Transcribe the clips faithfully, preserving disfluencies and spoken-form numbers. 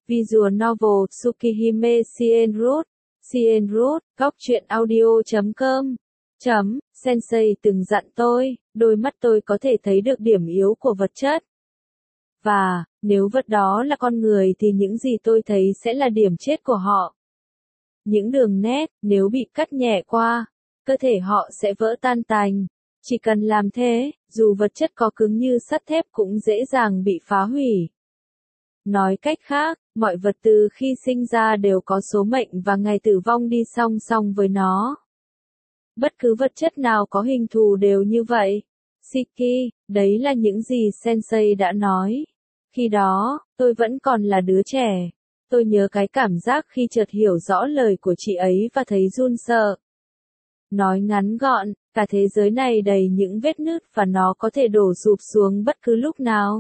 Visual Novel Tsukihime Shienroot, Shienroot, góc truyện audio chấm com. Chấm, Sensei từng dặn tôi, đôi mắt tôi có thể thấy được điểm yếu của vật chất. Và, nếu vật đó là con người thì những gì tôi thấy sẽ là điểm chết của họ. Những đường nét, nếu bị cắt nhẹ qua, cơ thể họ sẽ vỡ tan tành. Chỉ cần làm thế, dù vật chất có cứng như sắt thép cũng dễ dàng bị phá hủy. Nói cách khác, mọi vật từ khi sinh ra đều có số mệnh và ngày tử vong đi song song với nó. Bất cứ vật chất nào có hình thù đều như vậy. Shiki, đấy là những gì Sensei đã nói. Khi đó, tôi vẫn còn là đứa trẻ. Tôi nhớ cái cảm giác khi chợt hiểu rõ lời của chị ấy và thấy run sợ. Nói ngắn gọn, cả thế giới này đầy những vết nứt và nó có thể đổ sụp xuống bất cứ lúc nào.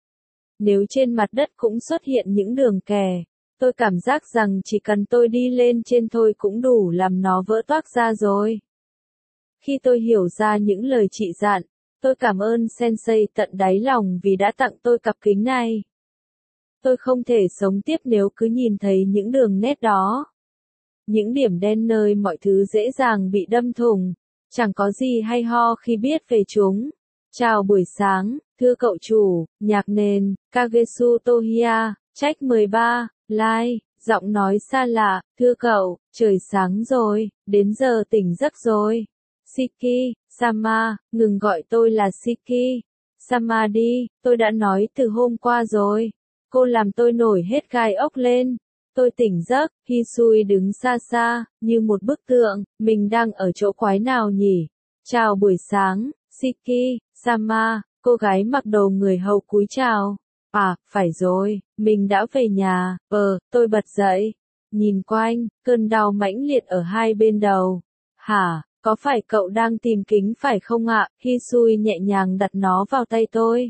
Nếu trên mặt đất cũng xuất hiện những đường kẻ, tôi cảm giác rằng chỉ cần tôi đi lên trên thôi cũng đủ làm nó vỡ toác ra rồi. Khi tôi hiểu ra những lời chị dặn, tôi cảm ơn Sensei tận đáy lòng vì đã tặng tôi cặp kính này. Tôi không thể sống tiếp nếu cứ nhìn thấy những đường nét đó. Những điểm đen nơi mọi thứ dễ dàng bị đâm thủng, chẳng có gì hay ho khi biết về chúng. Chào buổi sáng, thưa cậu chủ, nhạc nền, Kagesu Tohiya, trách mười ba, like, giọng nói xa lạ, thưa cậu, trời sáng rồi, đến giờ tỉnh giấc rồi. Shiki, Sama, ngừng gọi tôi là Shiki. Sama đi, tôi đã nói từ hôm qua rồi. Cô làm tôi nổi hết gai ốc lên. Tôi tỉnh giấc, Hisui đứng xa xa, như một bức tượng, mình đang ở chỗ quái nào nhỉ? Chào buổi sáng, Shiki, Sama, cô gái mặc đồ người hầu cúi chào. À, phải rồi, mình đã về nhà, ờ, tôi bật dậy. Nhìn quanh, cơn đau mãnh liệt ở hai bên đầu. Hả, có phải cậu đang tìm kính phải không ạ? Hisui nhẹ nhàng đặt nó vào tay tôi.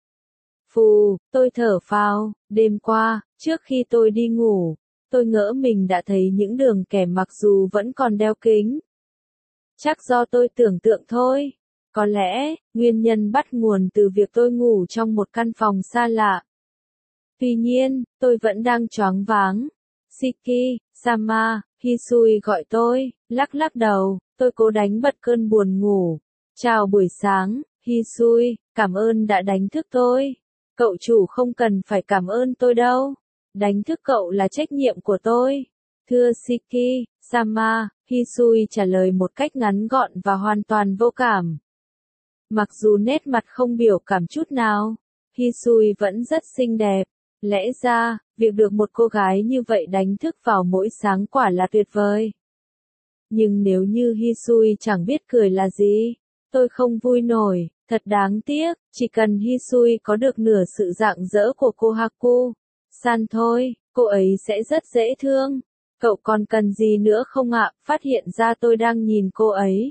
Phù, tôi thở phào, đêm qua, trước khi tôi đi ngủ, tôi ngỡ mình đã thấy những đường kẻ mặc dù vẫn còn đeo kính. Chắc do tôi tưởng tượng thôi. Có lẽ, nguyên nhân bắt nguồn từ việc tôi ngủ trong một căn phòng xa lạ. Tuy nhiên, tôi vẫn đang choáng váng. Shiki, Sama, Hisui gọi tôi, lắc lắc đầu, tôi cố đánh bật cơn buồn ngủ. Chào buổi sáng, Hisui, cảm ơn đã đánh thức tôi. Cậu chủ không cần phải cảm ơn tôi đâu. Đánh thức cậu là trách nhiệm của tôi. Thưa Shiki, Sama, Hisui trả lời một cách ngắn gọn và hoàn toàn vô cảm. Mặc dù nét mặt không biểu cảm chút nào, Hisui vẫn rất xinh đẹp. Lẽ ra, việc được một cô gái như vậy đánh thức vào mỗi sáng quả là tuyệt vời. Nhưng nếu như Hisui chẳng biết cười là gì, tôi không vui nổi, thật đáng tiếc, chỉ cần Hisui có được nửa sự rạng rỡ của cô Haku san thôi, cô ấy sẽ rất dễ thương. Cậu còn cần gì nữa không ạ? Phát hiện ra tôi đang nhìn cô ấy.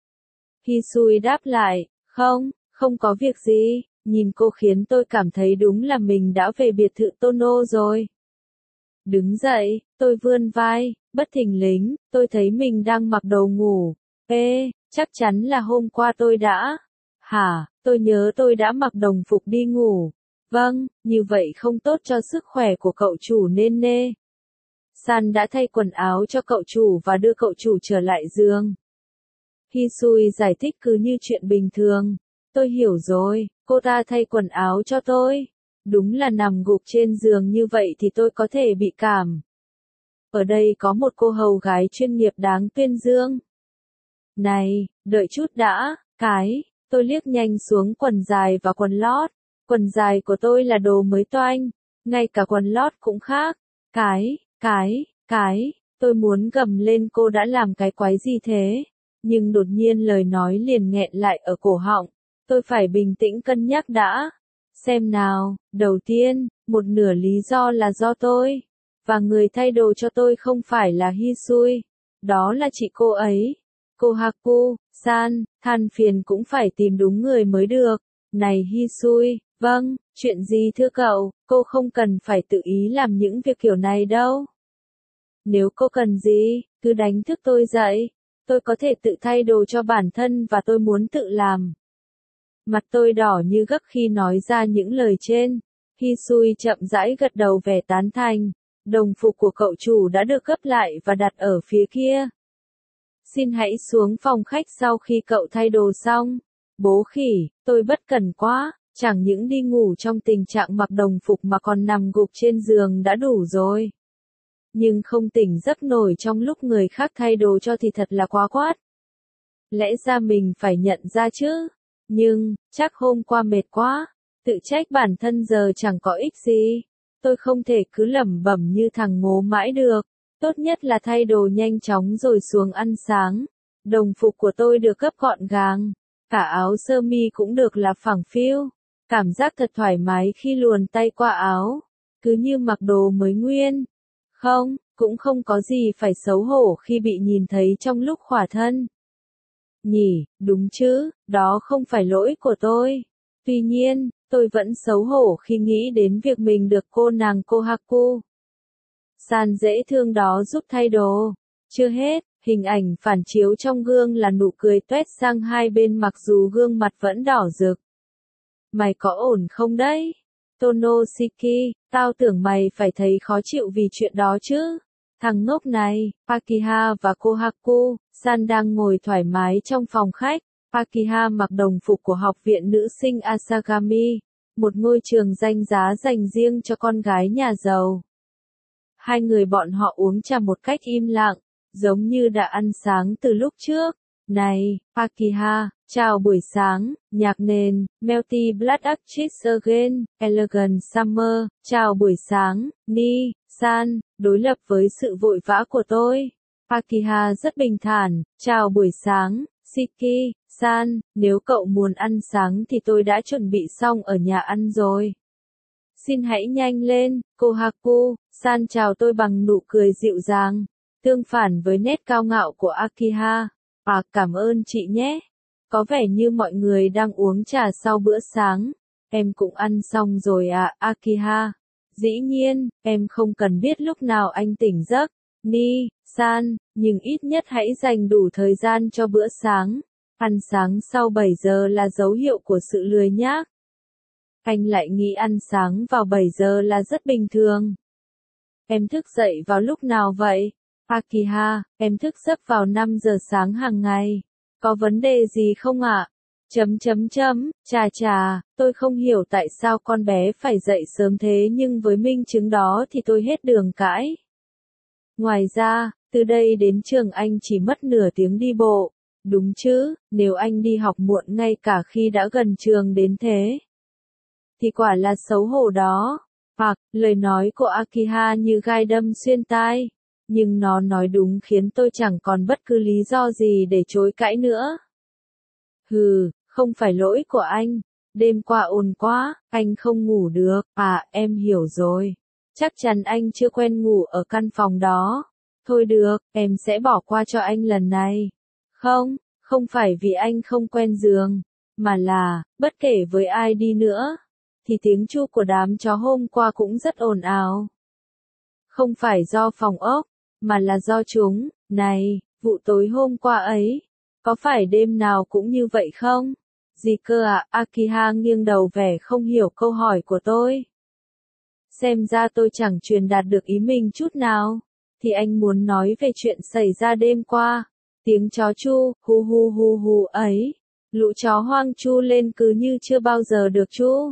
Hisui đáp lại, không, không có việc gì, nhìn cô khiến tôi cảm thấy đúng là mình đã về biệt thự Tono rồi. Đứng dậy, tôi vươn vai, bất thình lình, tôi thấy mình đang mặc đồ ngủ. Ê, chắc chắn là hôm qua tôi đã. Hả, tôi nhớ tôi đã mặc đồng phục đi ngủ. Vâng, như vậy không tốt cho sức khỏe của cậu chủ nên nê. San đã thay quần áo cho cậu chủ và đưa cậu chủ trở lại giường. Hisui giải thích cứ như chuyện bình thường. Tôi hiểu rồi, cô ta thay quần áo cho tôi. Đúng là nằm gục trên giường như vậy thì tôi có thể bị cảm. Ở đây có một cô hầu gái chuyên nghiệp đáng tuyên dương. Này, đợi chút đã, cái, tôi liếc nhanh xuống quần dài và quần lót. Quần dài của tôi là đồ mới toanh, ngay cả quần lót cũng khác. Cái, cái, cái, tôi muốn gầm lên cô đã làm cái quái gì thế. Nhưng đột nhiên lời nói liền nghẹn lại ở cổ họng. Tôi phải bình tĩnh cân nhắc đã. Xem nào, đầu tiên, một nửa lý do là do tôi. Và người thay đồ cho tôi không phải là Hisui. Đó là chị cô ấy. Cô Haku san, than phiền cũng phải tìm đúng người mới được. Này Hisui, vâng, chuyện gì thưa cậu, cô không cần phải tự ý làm những việc kiểu này đâu. Nếu cô cần gì, cứ đánh thức tôi dậy. Tôi có thể tự thay đồ cho bản thân và tôi muốn tự làm. Mặt tôi đỏ như gấc khi nói ra những lời trên. Hisui chậm rãi gật đầu vẻ tán thành. Đồng phục của cậu chủ đã được gấp lại và đặt ở phía kia. Xin hãy xuống phòng khách sau khi cậu thay đồ xong. Bố khỉ, tôi bất cần quá, chẳng những đi ngủ trong tình trạng mặc đồng phục mà còn nằm gục trên giường đã đủ rồi. Nhưng không tỉnh giấc nổi trong lúc người khác thay đồ cho thì thật là quá quát. Lẽ ra mình phải nhận ra chứ. Nhưng, chắc hôm qua mệt quá, tự trách bản thân giờ chẳng có ích gì. Tôi không thể cứ lẩm bẩm như thằng ngố mãi được. Tốt nhất là thay đồ nhanh chóng rồi xuống ăn sáng. Đồng phục của tôi được gấp gọn gàng. Cả áo sơ mi cũng được là phẳng phiu. Cảm giác thật thoải mái khi luồn tay qua áo. Cứ như mặc đồ mới nguyên. Không, cũng không có gì phải xấu hổ khi bị nhìn thấy trong lúc khỏa thân. Nhỉ, đúng chứ, đó không phải lỗi của tôi. Tuy nhiên, tôi vẫn xấu hổ khi nghĩ đến việc mình được cô nàng Kohaku san dễ thương đó giúp thay đồ. Chưa hết, hình ảnh phản chiếu trong gương là nụ cười tuét sang hai bên mặc dù gương mặt vẫn đỏ rực. Mày có ổn không đấy? Tonoshiki, tao tưởng mày phải thấy khó chịu vì chuyện đó chứ. Thằng ngốc này, Pakiha và Kohaku san đang ngồi thoải mái trong phòng khách. Pakiha mặc đồng phục của học viện nữ sinh Asagami, một ngôi trường danh giá dành riêng cho con gái nhà giàu. Hai người bọn họ uống trà một cách im lặng, giống như đã ăn sáng từ lúc trước. Này, Pakiha, chào buổi sáng, nhạc nền, Melty Blood Arches Again, Elegant Summer, chào buổi sáng, Ni, San, đối lập với sự vội vã của tôi. Pakiha rất bình thản, chào buổi sáng, Shiki, San, nếu cậu muốn ăn sáng thì tôi đã chuẩn bị xong ở nhà ăn rồi. Xin hãy nhanh lên, Kohaku, San chào tôi bằng nụ cười dịu dàng, tương phản với nét cao ngạo của Akiha. À, cảm ơn chị nhé. Có vẻ như mọi người đang uống trà sau bữa sáng. Em cũng ăn xong rồi à, Akiha. Dĩ nhiên, em không cần biết lúc nào anh tỉnh giấc. Ni, San, nhưng ít nhất hãy dành đủ thời gian cho bữa sáng. Ăn sáng sau bảy giờ là dấu hiệu của sự lười nhác. Anh lại nghĩ ăn sáng vào bảy giờ là rất bình thường. Em thức dậy vào lúc nào vậy? Akiha, em thức giấc vào năm giờ sáng hàng ngày. Có vấn đề gì không ạ? Chấm chấm chấm, chà chà, tôi không hiểu tại sao con bé phải dậy sớm thế nhưng với minh chứng đó thì tôi hết đường cãi. Ngoài ra, từ đây đến trường anh chỉ mất nửa tiếng đi bộ. Đúng chứ, nếu anh đi học muộn ngay cả khi đã gần trường đến thế. Thì quả là xấu hổ đó. Hoặc, lời nói của Akiha như gai đâm xuyên tai. Nhưng nó nói đúng khiến tôi chẳng còn bất cứ lý do gì để chối cãi nữa. Hừ, không phải lỗi của anh. Đêm qua ồn quá, anh không ngủ được. À, em hiểu rồi. Chắc chắn anh chưa quen ngủ ở căn phòng đó. Thôi được, em sẽ bỏ qua cho anh lần này. Không, không phải vì anh không quen giường, mà là, bất kể với ai đi nữa, thì tiếng chu của đám chó hôm qua cũng rất ồn ào. Không phải do phòng ốc, mà là do chúng. Này, vụ tối hôm qua ấy, có phải đêm nào cũng như vậy không? Gì cơ ạ? À? Akiha nghiêng đầu vẻ không hiểu câu hỏi của tôi. Xem ra tôi chẳng truyền đạt được ý mình chút nào. Thì anh muốn nói về chuyện xảy ra đêm qua. Tiếng chó chu, hu hu hu hu ấy. Lũ chó hoang chu lên cứ như chưa bao giờ được chu.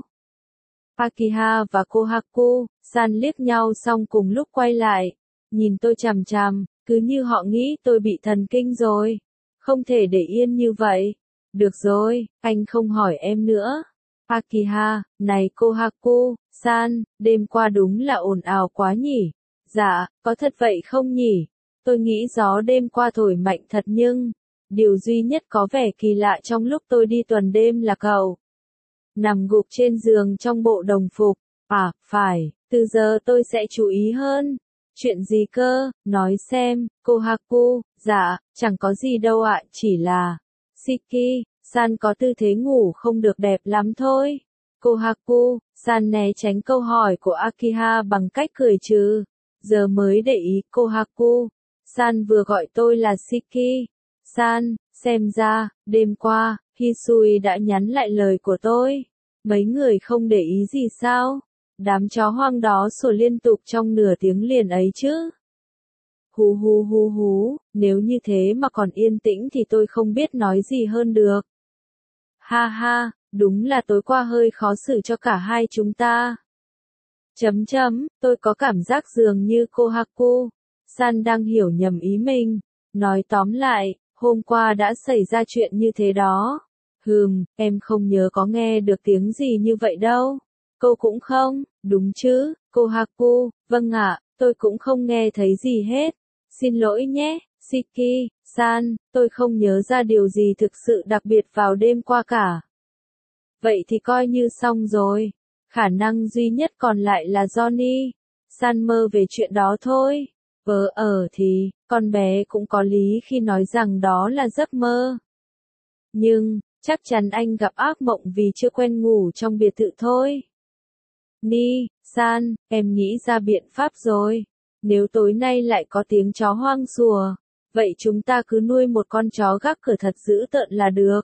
Pakiha và Kohaku san liếc nhau xong cùng lúc quay lại. Nhìn tôi chằm chằm, cứ như họ nghĩ tôi bị thần kinh rồi. Không thể để yên như vậy. Được rồi, anh không hỏi em nữa. Pakiha, này Kohaku, san, đêm qua đúng là ồn ào quá nhỉ? Dạ, có thật vậy không nhỉ? Tôi nghĩ gió đêm qua thổi mạnh thật nhưng, điều duy nhất có vẻ kỳ lạ trong lúc tôi đi tuần đêm là cậu nằm gục trên giường trong bộ đồng phục. À, phải, từ giờ tôi sẽ chú ý hơn. Chuyện gì cơ, nói xem, Kohaku, dạ, chẳng có gì đâu ạ, chỉ là, Shiki, san có tư thế ngủ không được đẹp lắm thôi. Kohaku, san né tránh câu hỏi của Akiha bằng cách cười trừ. Giờ mới để ý, Kohaku, san vừa gọi tôi là Shiki. San, xem ra, đêm qua, Hisui đã nhắn lại lời của tôi. Mấy người không để ý gì sao? Đám chó hoang đó sủa liên tục trong nửa tiếng liền ấy chứ. Hú hú hú hú, nếu như thế mà còn yên tĩnh thì tôi không biết nói gì hơn được. Ha ha, đúng là tối qua hơi khó xử cho cả hai chúng ta. Chấm chấm, tôi có cảm giác dường như Kohaku San đang hiểu nhầm ý mình. Nói tóm lại, hôm qua đã xảy ra chuyện như thế đó. Hừm, em không nhớ có nghe được tiếng gì như vậy đâu. Cô cũng không, đúng chứ, Kohaku, vâng ạ, tôi cũng không nghe thấy gì hết. Xin lỗi nhé, Shiki, San, tôi không nhớ ra điều gì thực sự đặc biệt vào đêm qua cả. Vậy thì coi như xong rồi. Khả năng duy nhất còn lại là Johnny. San mơ về chuyện đó thôi. Vớ ở thì, con bé cũng có lý khi nói rằng đó là giấc mơ. Nhưng, chắc chắn anh gặp ác mộng vì chưa quen ngủ trong biệt thự thôi. Ni, San, em nghĩ ra biện pháp rồi. Nếu tối nay lại có tiếng chó hoang sủa, vậy chúng ta cứ nuôi một con chó gác cửa thật dữ tợn là được.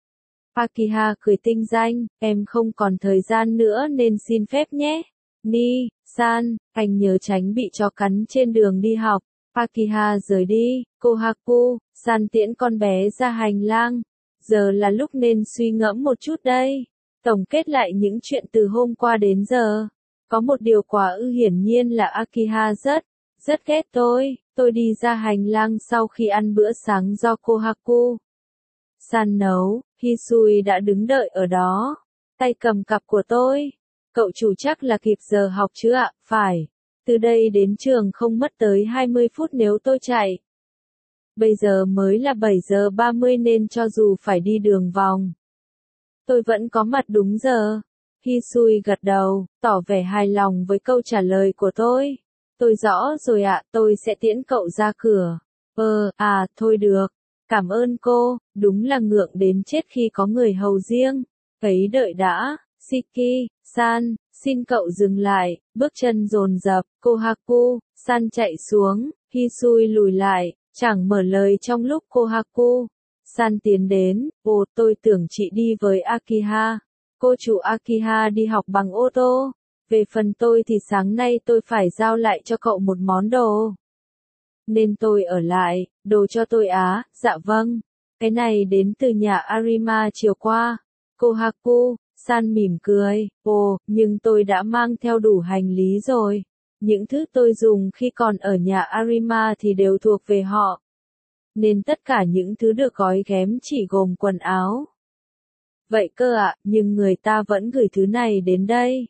Akiha cười tinh danh, em không còn thời gian nữa nên xin phép nhé. Ni, San, anh nhớ tránh bị chó cắn trên đường đi học. Akiha rời đi, Kohaku, San tiễn con bé ra hành lang. Giờ là lúc nên suy ngẫm một chút đây. Tổng kết lại những chuyện từ hôm qua đến giờ. Có một điều quả ư hiển nhiên là Akiha rất, rất ghét tôi. Tôi đi ra hành lang sau khi ăn bữa sáng do Kohaku San nấu, Hisui đã đứng đợi ở đó, tay cầm cặp của tôi. Cậu chủ chắc là kịp giờ học chứ ạ? Phải. Từ đây đến trường không mất tới hai mươi phút nếu tôi chạy. Bây giờ mới là bảy giờ ba mươi nên cho dù phải đi đường vòng, tôi vẫn có mặt đúng giờ. Hisui gật đầu, tỏ vẻ hài lòng với câu trả lời của tôi. Tôi rõ rồi ạ, tôi sẽ tiễn cậu ra cửa. Ờ, à, thôi được. Cảm ơn cô, đúng là ngượng đến chết khi có người hầu riêng. Ấy đợi đã, Shiki, San, xin cậu dừng lại, bước chân dồn dập, Kohaku, San chạy xuống, Hisui lùi lại, chẳng mở lời trong lúc Kohaku San tiến đến, ồ tôi tưởng chị đi với Akiha. Cô chủ Akiha đi học bằng ô tô. Về phần tôi thì sáng nay tôi phải giao lại cho cậu một món đồ. Nên tôi ở lại, đồ cho tôi á, dạ vâng. Cái này đến từ nhà Arima chiều qua. Kohaku San mỉm cười, ồ, nhưng tôi đã mang theo đủ hành lý rồi. Những thứ tôi dùng khi còn ở nhà Arima thì đều thuộc về họ. Nên tất cả những thứ được gói ghém chỉ gồm quần áo. Vậy cơ ạ, nhưng người ta vẫn gửi thứ này đến đây.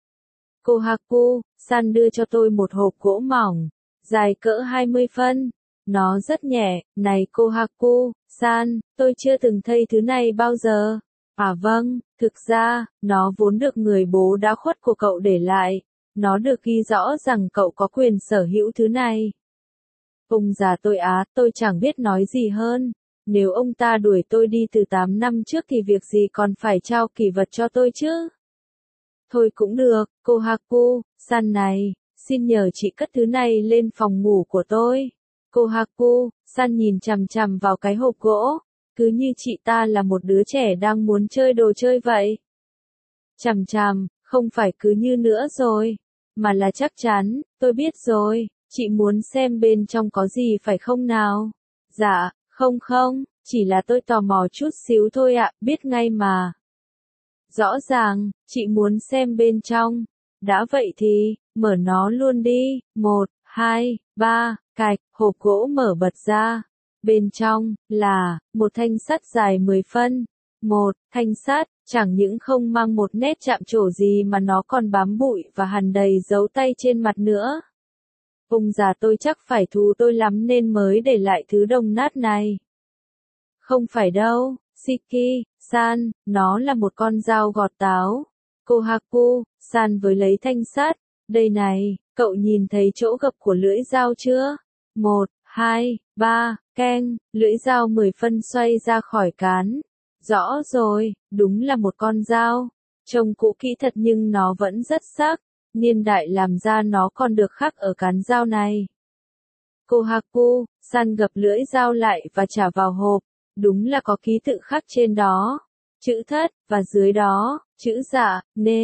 Kohaku San đưa cho tôi một hộp gỗ mỏng, dài cỡ hai mươi phân. Nó rất nhẹ, này Kohaku San, tôi chưa từng thấy thứ này bao giờ. À vâng, thực ra, nó vốn được người bố đã khuất của cậu để lại. Nó được ghi rõ rằng cậu có quyền sở hữu thứ này. Ông già tôi á, tôi chẳng biết nói gì hơn. Nếu ông ta đuổi tôi đi từ tám năm trước thì việc gì còn phải trao kỷ vật cho tôi chứ? Thôi cũng được, Kohaku San này, xin nhờ chị cất thứ này lên phòng ngủ của tôi. Kohaku San nhìn chằm chằm vào cái hộp gỗ, cứ như chị ta là một đứa trẻ đang muốn chơi đồ chơi vậy. Chằm chằm, không phải cứ như nữa rồi, mà là chắc chắn, tôi biết rồi, chị muốn xem bên trong có gì phải không nào? Dạ, không không, chỉ là tôi tò mò chút xíu thôi ạ, biết ngay mà. Rõ ràng, chị muốn xem bên trong. Đã vậy thì, mở nó luôn đi. Một, hai, ba, cạch, hộp gỗ mở bật ra. Bên trong, là, một thanh sắt dài mười phân. Một, thanh sắt, chẳng những không mang một nét chạm trổ gì mà nó còn bám bụi và hằn đầy dấu tay trên mặt nữa. Ông già tôi chắc phải thù tôi lắm nên mới để lại thứ đồng nát này. Không phải đâu, Shiki, San, nó là một con dao gọt táo. Kohaku San với lấy thanh sắt. Đây này, cậu nhìn thấy chỗ gập của lưỡi dao chưa? Một, hai, ba, keng, lưỡi dao mười phân xoay ra khỏi cán. Rõ rồi, đúng là một con dao. Trông cũ kỹ thật nhưng nó vẫn rất sắc. Niên đại làm ra nó còn được khắc ở cán dao này. Kohaku San gập lưỡi dao lại và trả vào hộp. Đúng là có ký tự khắc trên đó. Chữ thất, và dưới đó, chữ dạ, nê,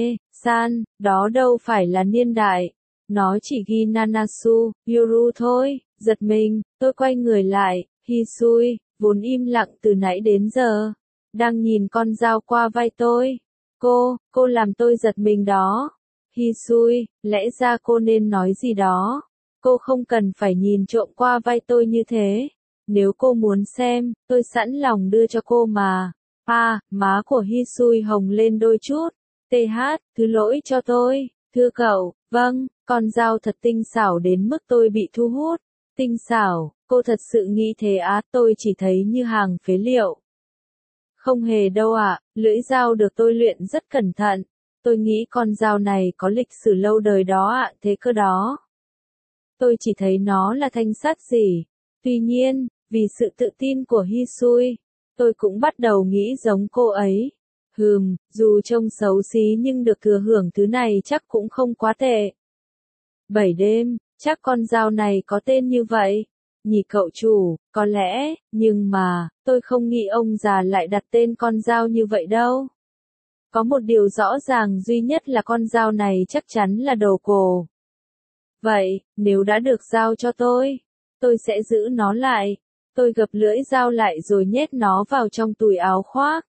San, đó đâu phải là niên đại. Nó chỉ ghi Nanasu, Yoru thôi. Giật mình, tôi quay người lại, Hisui, vốn im lặng từ nãy đến giờ, đang nhìn con dao qua vai tôi. Cô, cô làm tôi giật mình đó. Hisui, lẽ ra cô nên nói gì đó. Cô không cần phải nhìn trộm qua vai tôi như thế. Nếu cô muốn xem, tôi sẵn lòng đưa cho cô mà. À, má của Hisui hồng lên đôi chút. tê hát, thứ lỗi cho tôi. Thưa cậu, vâng, con dao thật tinh xảo đến mức tôi bị thu hút. Tinh xảo, cô thật sự nghĩ thế á, tôi chỉ thấy như hàng phế liệu. Không hề đâu ạ, lưỡi dao được tôi luyện rất cẩn thận. Tôi nghĩ con dao này có lịch sử lâu đời đó ạ, thế cơ đó. Tôi chỉ thấy nó là thanh sắt gì. Tuy nhiên, vì sự tự tin của Hisui, tôi cũng bắt đầu nghĩ giống cô ấy. Hừm, dù trông xấu xí nhưng được thừa hưởng thứ này chắc cũng không quá tệ. Bảy đêm, chắc con dao này có tên như vậy. Nhỉ cậu chủ, có lẽ, nhưng mà, tôi không nghĩ ông già lại đặt tên con dao như vậy đâu. Có một điều rõ ràng duy nhất là con dao này chắc chắn là đồ cổ. Vậy, nếu đã được giao cho tôi, tôi sẽ giữ nó lại. Tôi gập lưỡi dao lại rồi nhét nó vào trong túi áo khoác.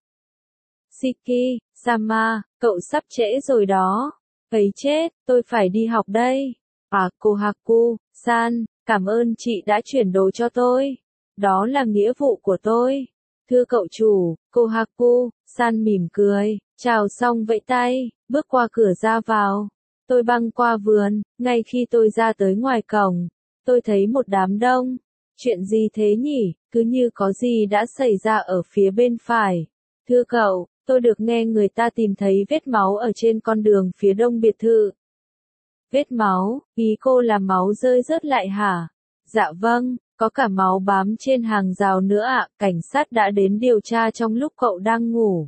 Shiki, Sama, cậu sắp trễ rồi đó. Ấy chết, tôi phải đi học đây. À, Kohaku, San, cảm ơn chị đã chuyển đồ cho tôi. Đó là nghĩa vụ của tôi. Thưa cậu chủ, Kohaku, San mỉm cười, chào xong vẫy tay, bước qua cửa ra vào. Tôi băng qua vườn, ngay khi tôi ra tới ngoài cổng, tôi thấy một đám đông. Chuyện gì thế nhỉ, cứ như có gì đã xảy ra ở phía bên phải. Thưa cậu, tôi được nghe người ta tìm thấy vết máu ở trên con đường phía đông biệt thự. Vết máu, ý cô là máu rơi rớt lại hả? Dạ vâng, có cả máu bám trên hàng rào nữa ạ, cảnh sát đã đến điều tra trong lúc cậu đang ngủ.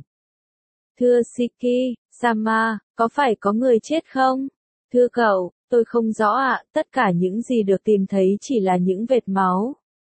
Thưa Shiki, Sama, có phải có người chết không? Thưa cậu, tôi không rõ ạ, tất cả những gì được tìm thấy chỉ là những vệt máu.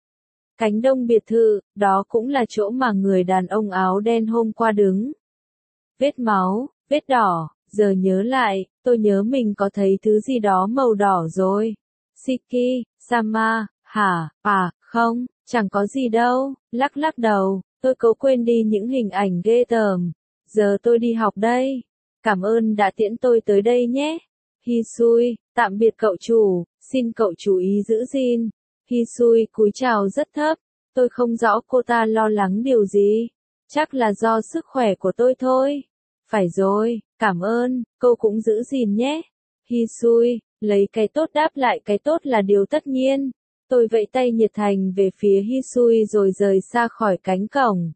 Cánh đông biệt thự, đó cũng là chỗ mà người đàn ông áo đen hôm qua đứng. Vết máu, vết đỏ, giờ nhớ lại, tôi nhớ mình có thấy thứ gì đó màu đỏ rồi. Shiki, Sama, hả, à, không, chẳng có gì đâu, lắc lắc đầu, tôi cố quên đi những hình ảnh ghê tởm. Giờ tôi đi học đây. Cảm ơn đã tiễn tôi tới đây nhé. Hisui, tạm biệt cậu chủ, xin cậu chú ý giữ gìn. Hisui cúi chào rất thấp, tôi không rõ cô ta lo lắng điều gì. Chắc là do sức khỏe của tôi thôi. Phải rồi, cảm ơn, cô cũng giữ gìn nhé. Hisui, lấy cái tốt đáp lại cái tốt là điều tất nhiên. Tôi vẫy tay nhiệt thành về phía Hisui rồi rời xa khỏi cánh cổng.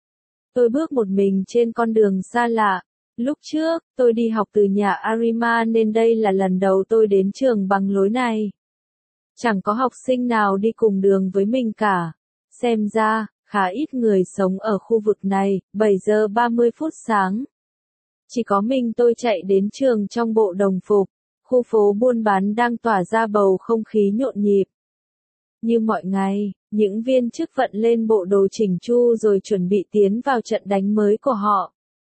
Tôi bước một mình trên con đường xa lạ. Lúc trước, tôi đi học từ nhà Arima nên đây là lần đầu tôi đến trường bằng lối này. Chẳng có học sinh nào đi cùng đường với mình cả. Xem ra, khá ít người sống ở khu vực này, bảy giờ ba mươi phút sáng. Chỉ có mình tôi chạy đến trường trong bộ đồng phục. Khu phố buôn bán đang tỏa ra bầu không khí nhộn nhịp. Như mọi ngày, những viên chức vận lên bộ đồ chỉnh chu rồi chuẩn bị tiến vào trận đánh mới của họ.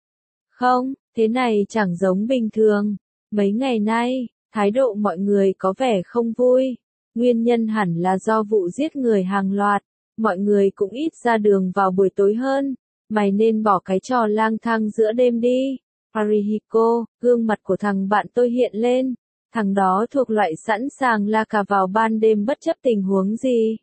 Không, thế này chẳng giống bình thường. Mấy ngày nay, thái độ mọi người có vẻ không vui. Nguyên nhân hẳn là do vụ giết người hàng loạt. Mọi người cũng ít ra đường vào buổi tối hơn. Mày nên bỏ cái trò lang thang giữa đêm đi. Arihiko, gương mặt của thằng bạn tôi hiện lên. Thằng đó thuộc loại sẵn sàng la cà vào ban đêm bất chấp tình huống gì.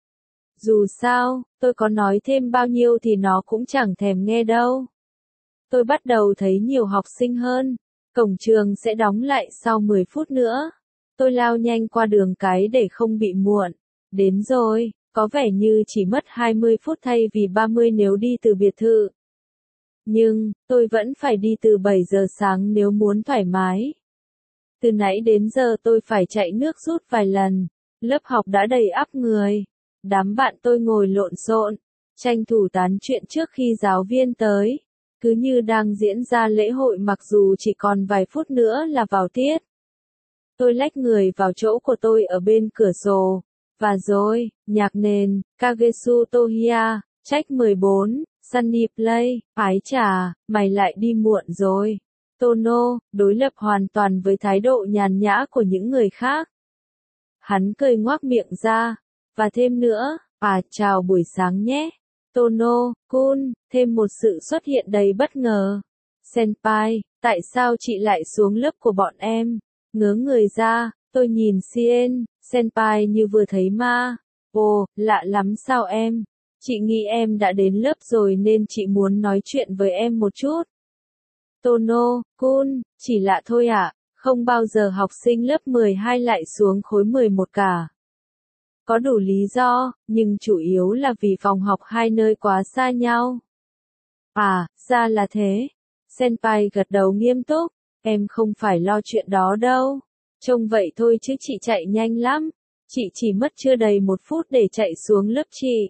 Dù sao, tôi có nói thêm bao nhiêu thì nó cũng chẳng thèm nghe đâu. Tôi bắt đầu thấy nhiều học sinh hơn. Cổng trường sẽ đóng lại sau mười phút nữa. Tôi lao nhanh qua đường cái để không bị muộn. Đến rồi, có vẻ như chỉ mất hai mươi phút thay vì ba mươi nếu đi từ biệt thự. Nhưng, tôi vẫn phải đi từ bảy giờ sáng nếu muốn thoải mái. Từ nãy đến giờ tôi phải chạy nước rút vài lần. Lớp học đã đầy ắp người. Đám bạn tôi ngồi lộn xộn, tranh thủ tán chuyện trước khi giáo viên tới. Cứ như đang diễn ra lễ hội mặc dù chỉ còn vài phút nữa là vào tiết. Tôi lách người vào chỗ của tôi ở bên cửa sổ. Và rồi, nhạc nền, Kagesu Tohiya, trách mười bốn, Sunny Play, ái chà, mày lại đi muộn rồi. Tono, đối lập hoàn toàn với thái độ nhàn nhã của những người khác. Hắn cười ngoác miệng ra, và thêm nữa, à chào buổi sáng nhé. Tono, Kun, thêm một sự xuất hiện đầy bất ngờ. Senpai, tại sao chị lại xuống lớp của bọn em? Ngớ người ra, tôi nhìn Sien, Senpai như vừa thấy ma. Ồ, lạ lắm sao em? Chị nghĩ em đã đến lớp rồi nên chị muốn nói chuyện với em một chút. Tono, Kun, chỉ lạ thôi ạ, không bao giờ học sinh lớp mười hai lại xuống khối mười một cả. Có đủ lý do, nhưng chủ yếu là vì phòng học hai nơi quá xa nhau. À, ra là thế. Senpai gật đầu nghiêm túc, em không phải lo chuyện đó đâu. Trông vậy thôi chứ chị chạy nhanh lắm. Chị chỉ mất chưa đầy một phút để chạy xuống lớp chị.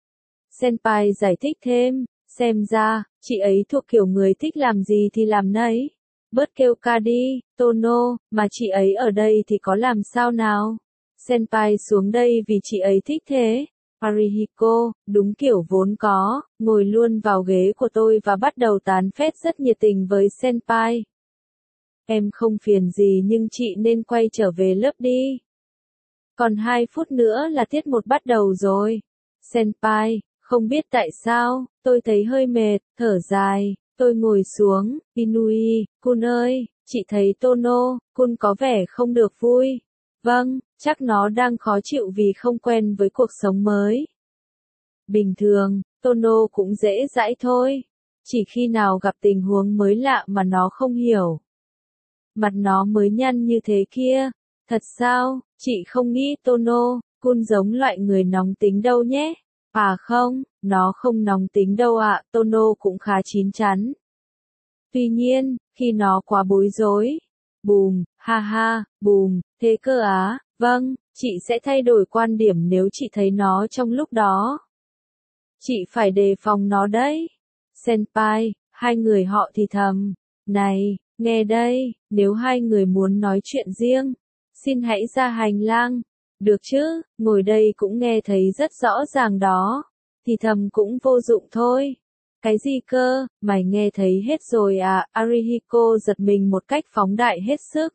Senpai giải thích thêm, xem ra, chị ấy thuộc kiểu người thích làm gì thì làm nấy. Bớt kêu ca đi, Tono, mà chị ấy ở đây thì có làm sao nào? Senpai xuống đây vì chị ấy thích thế. Arihiko, đúng kiểu vốn có, ngồi luôn vào ghế của tôi và bắt đầu tán phét rất nhiệt tình với Senpai. Em không phiền gì nhưng chị nên quay trở về lớp đi. Còn hai phút nữa là tiết một bắt đầu rồi. Senpai, không biết tại sao, tôi thấy hơi mệt, thở dài, tôi ngồi xuống, Inui, Kun ơi, chị thấy Tono, Kun có vẻ không được vui. Vâng, chắc nó đang khó chịu vì không quen với cuộc sống mới. Bình thường, Tono cũng dễ dãi thôi. Chỉ khi nào gặp tình huống mới lạ mà nó không hiểu. Mặt nó mới nhăn như thế kia. Thật sao, chị không nghĩ Tono, Kun giống loại người nóng tính đâu nhé. À không, nó không nóng tính đâu ạ, Tono cũng khá chín chắn. Tuy nhiên, khi nó quá bối rối. Bùm, ha ha, bùm, thế cơ á, vâng, chị sẽ thay đổi quan điểm nếu chị thấy nó trong lúc đó. Chị phải đề phòng nó đấy. Senpai, hai người họ thì thầm. Này, nghe đây, nếu hai người muốn nói chuyện riêng, xin hãy ra hành lang. Được chứ, ngồi đây cũng nghe thấy rất rõ ràng đó. Thì thầm cũng vô dụng thôi. Cái gì cơ, mày nghe thấy hết rồi à, Arihiko giật mình một cách phóng đại hết sức.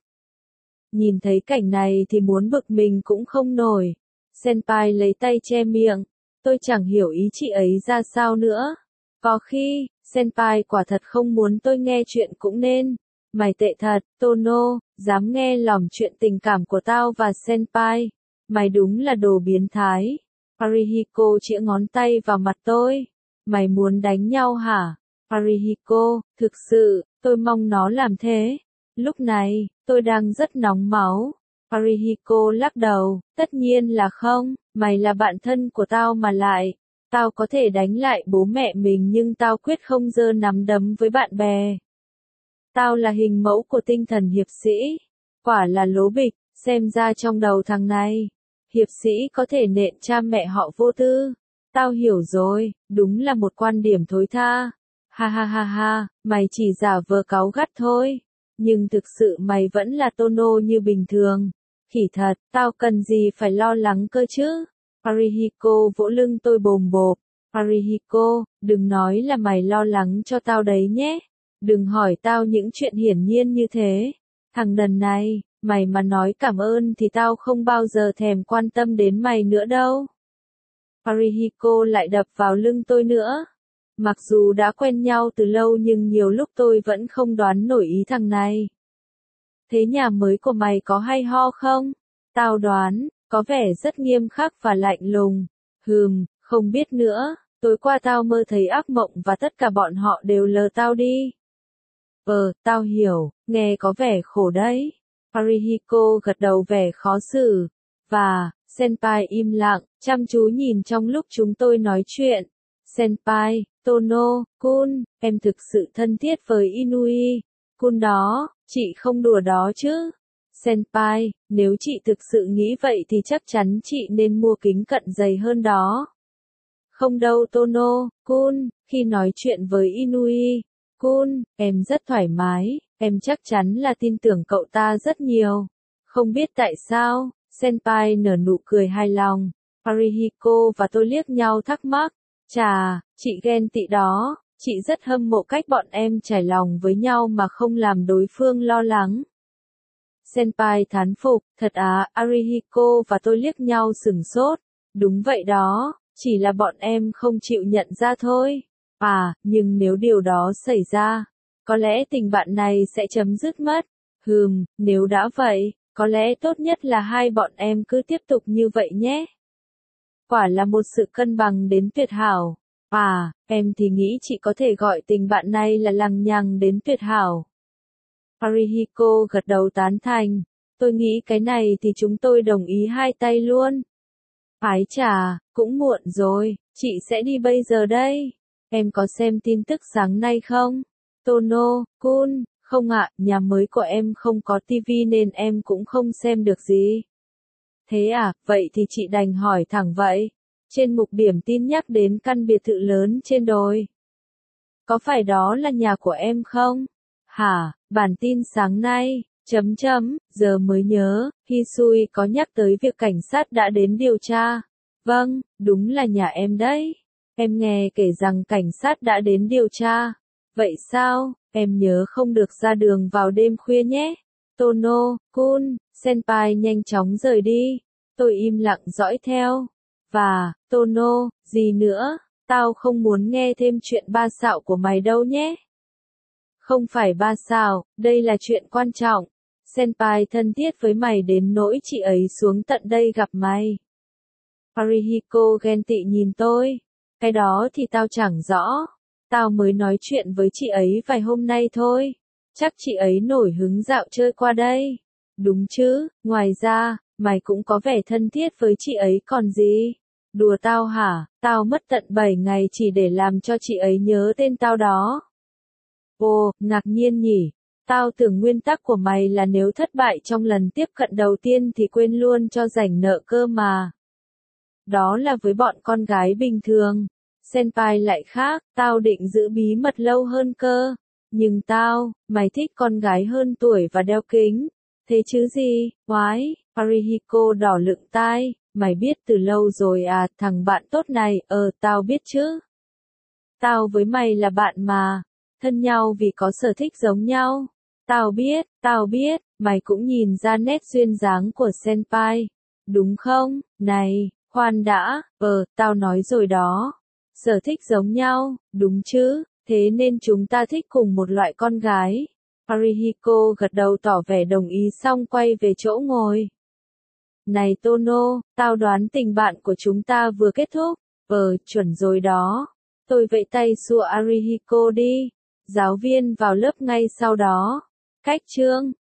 Nhìn thấy cảnh này thì muốn bực mình cũng không nổi. Senpai lấy tay che miệng. Tôi chẳng hiểu ý chị ấy ra sao nữa. Có khi, Senpai quả thật không muốn tôi nghe chuyện cũng nên. Mày tệ thật, Tono, dám nghe lỏm chuyện tình cảm của tao và Senpai. Mày đúng là đồ biến thái. Arihiko chĩa ngón tay vào mặt tôi. Mày muốn đánh nhau hả? Arihiko, thực sự, tôi mong nó làm thế. Lúc này, tôi đang rất nóng máu. Arihiko lắc đầu, tất nhiên là không, mày là bạn thân của tao mà lại. Tao có thể đánh lại bố mẹ mình nhưng tao quyết không giơ nắm đấm với bạn bè. Tao là hình mẫu của tinh thần hiệp sĩ. Quả là lố bịch, xem ra trong đầu thằng này. Hiệp sĩ có thể nện cha mẹ họ vô tư. Tao hiểu rồi, đúng là một quan điểm thối tha. Ha ha ha ha, mày chỉ giả vờ cáu gắt thôi. Nhưng thực sự mày vẫn là Tono như bình thường. Khỉ thật, tao cần gì phải lo lắng cơ chứ? Arihiko vỗ lưng tôi bồm bộp. Arihiko, đừng nói là mày lo lắng cho tao đấy nhé. Đừng hỏi tao những chuyện hiển nhiên như thế. Thằng đần này, mày mà nói cảm ơn thì tao không bao giờ thèm quan tâm đến mày nữa đâu. Arihiko lại đập vào lưng tôi nữa. Mặc dù đã quen nhau từ lâu nhưng nhiều lúc tôi vẫn không đoán nổi ý thằng này. Thế nhà mới của mày có hay ho không? Tao đoán, có vẻ rất nghiêm khắc và lạnh lùng. Hừm, không biết nữa, tối qua tao mơ thấy ác mộng và tất cả bọn họ đều lờ tao đi. Ờ, tao hiểu, nghe có vẻ khổ đấy. Arihiko gật đầu vẻ khó xử. Và, Senpai im lặng, chăm chú nhìn trong lúc chúng tôi nói chuyện. Senpai, Tono, Kun, em thực sự thân thiết với Inui. Kun đó, chị không đùa đó chứ. Senpai, nếu chị thực sự nghĩ vậy thì chắc chắn chị nên mua kính cận dày hơn đó. Không đâu Tono, Kun, khi nói chuyện với Inui. Kun, em rất thoải mái, em chắc chắn là tin tưởng cậu ta rất nhiều. Không biết tại sao, Senpai nở nụ cười hài lòng. Arihiko và tôi liếc nhau thắc mắc. Chà, chị ghen tị đó, Chị rất hâm mộ cách bọn em trải lòng với nhau mà không làm đối phương lo lắng. Senpai thán phục, thật à, Arihiko và tôi liếc nhau sửng sốt. Đúng vậy đó, chỉ là bọn em không chịu nhận ra thôi. À, nhưng nếu điều đó xảy ra, có lẽ tình bạn này sẽ chấm dứt mất. Hừm, nếu đã vậy, có lẽ tốt nhất là hai bọn em cứ tiếp tục như vậy nhé. Quả là một sự cân bằng đến tuyệt hảo. À, em thì nghĩ chị có thể gọi tình bạn này là lằng nhằng đến tuyệt hảo. Arihiko gật đầu tán thành. Tôi nghĩ cái này thì chúng tôi đồng ý hai tay luôn. Ái chà, cũng muộn rồi, chị sẽ đi bây giờ đây. Em có xem tin tức sáng nay không? Tono, Kun, không ạ, nhà mới của em không có tivi nên em cũng không xem được gì. Thế à, vậy thì chị đành hỏi thẳng vậy. Trên mục điểm tin nhắc đến căn biệt thự lớn trên đồi. Có phải đó là nhà của em không? Hả, bản tin sáng nay, chấm chấm, giờ mới nhớ, Hisui có nhắc tới việc cảnh sát đã đến điều tra. Vâng, đúng là nhà em đấy. Em nghe kể rằng cảnh sát đã đến điều tra. Vậy sao, em nhớ không được ra đường vào đêm khuya nhé. Tono, Kun, Senpai nhanh chóng rời đi. Tôi im lặng dõi theo. Và, Tono, gì nữa, tao không muốn nghe thêm chuyện ba xạo của mày đâu nhé. Không phải ba xạo, đây là chuyện quan trọng. Senpai thân thiết với mày đến nỗi chị ấy xuống tận đây gặp mày. Arihiko ghen tị nhìn tôi. Cái đó thì tao chẳng rõ. Tao mới nói chuyện với chị ấy vài hôm nay thôi. Chắc chị ấy nổi hứng dạo chơi qua đây. Đúng chứ, ngoài ra, mày cũng có vẻ thân thiết với chị ấy còn gì. Đùa tao hả, tao mất tận bảy ngày chỉ để làm cho chị ấy nhớ tên tao đó. Ồ, ngạc nhiên nhỉ. Tao tưởng nguyên tắc của mày là nếu thất bại trong lần tiếp cận đầu tiên thì quên luôn cho rảnh nợ cơ mà. Đó là với bọn con gái bình thường. Senpai lại khác, tao định giữ bí mật lâu hơn cơ. Nhưng tao, mày thích con gái hơn tuổi và đeo kính. Thế chứ gì, oái, Arihiko đỏ lựng tai, mày biết từ lâu rồi à, thằng bạn tốt này, ờ, tao biết chứ. Tao với mày là bạn mà, thân nhau vì có sở thích giống nhau. Tao biết, tao biết, mày cũng nhìn ra nét duyên dáng của Senpai. Đúng không, này, khoan đã, ờ, tao nói rồi đó. Sở thích giống nhau, đúng chứ, thế nên chúng ta thích cùng một loại con gái. Arihiko gật đầu tỏ vẻ đồng ý xong quay về chỗ ngồi. Này Tono, tao đoán tình bạn của chúng ta vừa kết thúc. Ờ, chuẩn rồi đó. Tôi vẫy tay xua Arihiko đi. Giáo viên vào lớp ngay sau đó. Cách chương